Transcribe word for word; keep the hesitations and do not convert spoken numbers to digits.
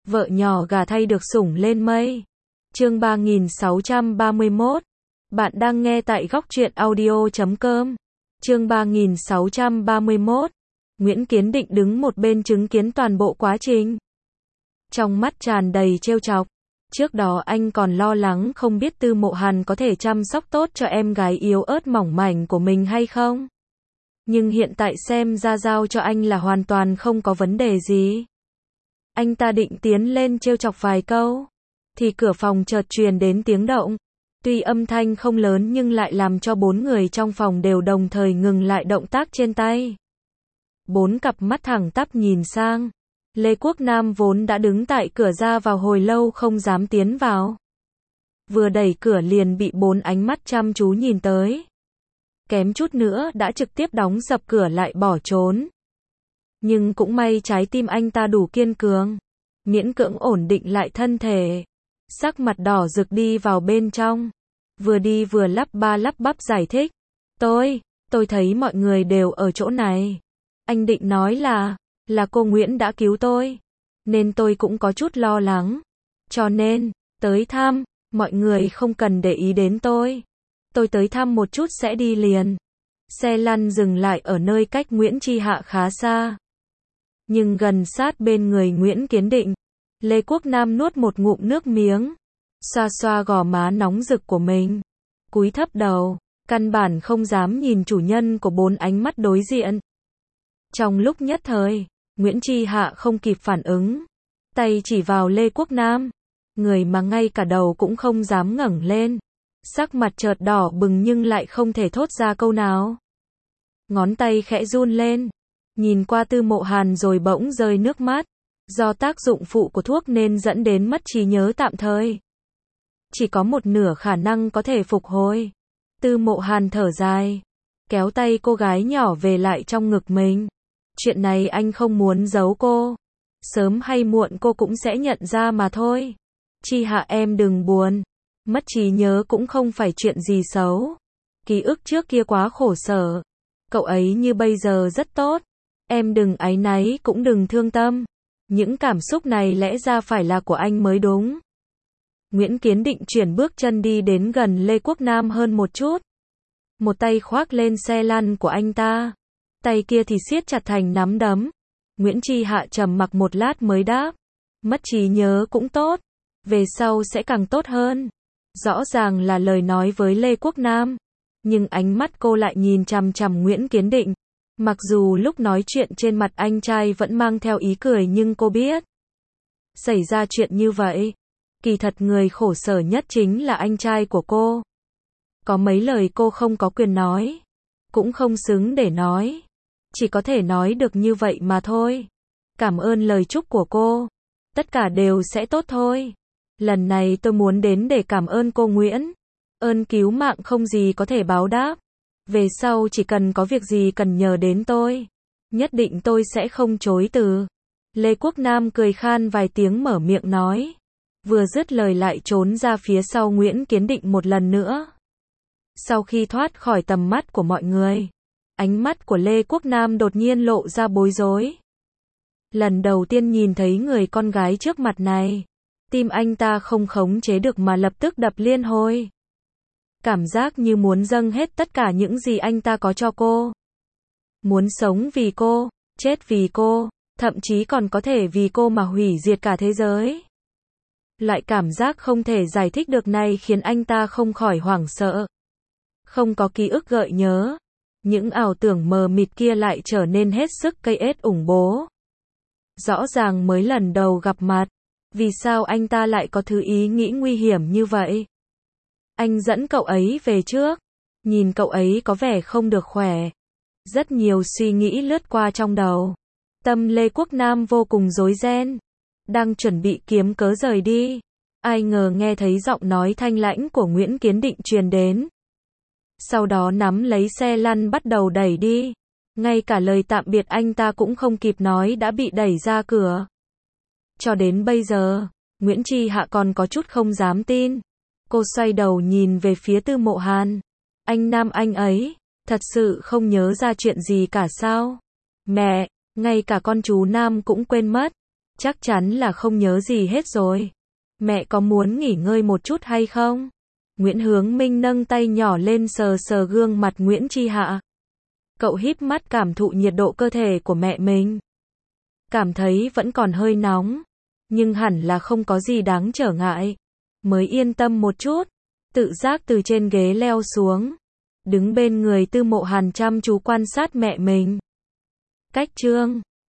vợ nhỏ gà thay được sủng lên mây. Chương ba nghìn sáu trăm ba mươi mốt. Bạn đang nghe tại góc truyện audio chấm com. Chương ba nghìn sáu trăm ba mươi mốt. Nguyễn Kiến Định đứng một bên chứng kiến toàn bộ quá trình. Trong mắt tràn đầy trêu chọc. Trước đó anh còn lo lắng không biết Tư Mộ Hàn có thể chăm sóc tốt cho em gái yếu ớt mỏng mảnh của mình hay không. Nhưng hiện tại xem ra giao cho anh là hoàn toàn không có vấn đề gì. Anh ta định tiến lên trêu chọc vài câu, thì cửa phòng chợt truyền đến tiếng động. Tuy âm thanh không lớn nhưng lại làm cho bốn người trong phòng đều đồng thời ngừng lại động tác trên tay. Bốn cặp mắt thẳng tắp nhìn sang. Lê Quốc Nam vốn đã đứng tại cửa ra vào hồi lâu không dám tiến vào. Vừa đẩy cửa liền bị bốn ánh mắt chăm chú nhìn tới. Kém chút nữa đã trực tiếp đóng sập cửa lại bỏ trốn. Nhưng cũng may trái tim anh ta đủ kiên cường, miễn cưỡng ổn định lại thân thể. Sắc mặt đỏ rực đi vào bên trong. Vừa đi vừa lắp ba lắp bắp giải thích. Tôi, tôi thấy mọi người đều ở chỗ này. Anh định nói là, là cô Nguyễn đã cứu tôi. Nên tôi cũng có chút lo lắng. Cho nên, tới thăm, mọi người không cần để ý đến tôi. Tôi tới thăm một chút sẽ đi liền. Xe lăn dừng lại ở nơi cách Nguyễn Chi Hạ khá xa. Nhưng gần sát bên người Nguyễn Kiến Định. Lê Quốc Nam nuốt một ngụm nước miếng. Xoa xoa gò má nóng rực của mình. Cúi thấp đầu. Căn bản không dám nhìn chủ nhân của bốn ánh mắt đối diện. Trong lúc nhất thời, Nguyễn Chi Hạ không kịp phản ứng. Tay chỉ vào Lê Quốc Nam. Người mà ngay cả đầu cũng không dám ngẩng lên. Sắc mặt chợt đỏ bừng nhưng lại không thể thốt ra câu nào. Ngón tay khẽ run lên. Nhìn qua Tư Mộ Hàn rồi bỗng rơi nước mắt. Do tác dụng phụ của thuốc nên dẫn đến mất trí nhớ tạm thời. Chỉ có một nửa khả năng có thể phục hồi. Tư Mộ Hàn thở dài. Kéo tay cô gái nhỏ về lại trong ngực mình. Chuyện này anh không muốn giấu cô. Sớm hay muộn cô cũng sẽ nhận ra mà thôi. Chi Hạ em đừng buồn. Mất trí nhớ cũng không phải chuyện gì xấu. Ký ức trước kia quá khổ sở. Cậu ấy như bây giờ rất tốt. Em đừng áy náy cũng đừng thương tâm. Những cảm xúc này lẽ ra phải là của anh mới đúng. Nguyễn Kiến Định chuyển bước chân đi đến gần Lê Quốc Nam hơn một chút. Một tay khoác lên xe lăn của anh ta. Tay kia thì siết chặt thành nắm đấm. Nguyễn Chi Hạ trầm mặc một lát mới đáp. Mất trí nhớ cũng tốt. Về sau sẽ càng tốt hơn. Rõ ràng là lời nói với Lê Quốc Nam. Nhưng ánh mắt cô lại nhìn chằm chằm Nguyễn Kiến Định. Mặc dù lúc nói chuyện trên mặt anh trai vẫn mang theo ý cười nhưng cô biết. Xảy ra chuyện như vậy. Kỳ thật người khổ sở nhất chính là anh trai của cô. Có mấy lời cô không có quyền nói. Cũng không xứng để nói. Chỉ có thể nói được như vậy mà thôi. Cảm ơn lời chúc của cô. Tất cả đều sẽ tốt thôi. Lần này tôi muốn đến để cảm ơn cô Nguyễn. Ơn cứu mạng không gì có thể báo đáp. Về sau chỉ cần có việc gì cần nhờ đến tôi. Nhất định tôi sẽ không chối từ. Lê Quốc Nam cười khan vài tiếng mở miệng nói. Vừa dứt lời lại trốn ra phía sau Nguyễn Kiến Định một lần nữa. Sau khi thoát khỏi tầm mắt của mọi người. Ánh mắt của Lê Quốc Nam đột nhiên lộ ra bối rối. Lần đầu tiên nhìn thấy người con gái trước mặt này. Tim anh ta không khống chế được mà lập tức đập liên hồi. Cảm giác như muốn dâng hết tất cả những gì anh ta có cho cô. Muốn sống vì cô, chết vì cô, thậm chí còn có thể vì cô mà hủy diệt cả thế giới. Loại cảm giác không thể giải thích được này khiến anh ta không khỏi hoảng sợ. Không có ký ức gợi nhớ. Những ảo tưởng mờ mịt kia lại trở nên hết sức cây ết ủng bố. Rõ ràng mới lần đầu gặp mặt. Vì sao anh ta lại có thứ ý nghĩ nguy hiểm như vậy? Anh dẫn cậu ấy về trước. Nhìn cậu ấy có vẻ không được khỏe. Rất nhiều suy nghĩ lướt qua trong đầu. Tâm Lê Quốc Nam vô cùng rối ren. Đang chuẩn bị kiếm cớ rời đi. Ai ngờ nghe thấy giọng nói thanh lãnh của Nguyễn Kiến Định truyền đến. Sau đó nắm lấy xe lăn bắt đầu đẩy đi. Ngay cả lời tạm biệt anh ta cũng không kịp nói đã bị đẩy ra cửa. Cho đến bây giờ, Nguyễn Chi Hạ còn có chút không dám tin. Cô xoay đầu nhìn về phía Tư Mộ Hàn. Anh nam anh ấy, thật sự không nhớ ra chuyện gì cả sao? Mẹ, ngay cả con chú Nam cũng quên mất. Chắc chắn là không nhớ gì hết rồi. Mẹ có muốn nghỉ ngơi một chút hay không? Nguyễn Hướng Minh nâng tay nhỏ lên sờ sờ gương mặt Nguyễn Chi Hạ. Cậu híp mắt cảm thụ nhiệt độ cơ thể của mẹ mình. Cảm thấy vẫn còn hơi nóng, nhưng hẳn là không có gì đáng trở ngại. Mới yên tâm một chút, tự giác từ trên ghế leo xuống. Đứng bên người Tư Mộ Hàn chăm chú quan sát mẹ mình. Cách Trương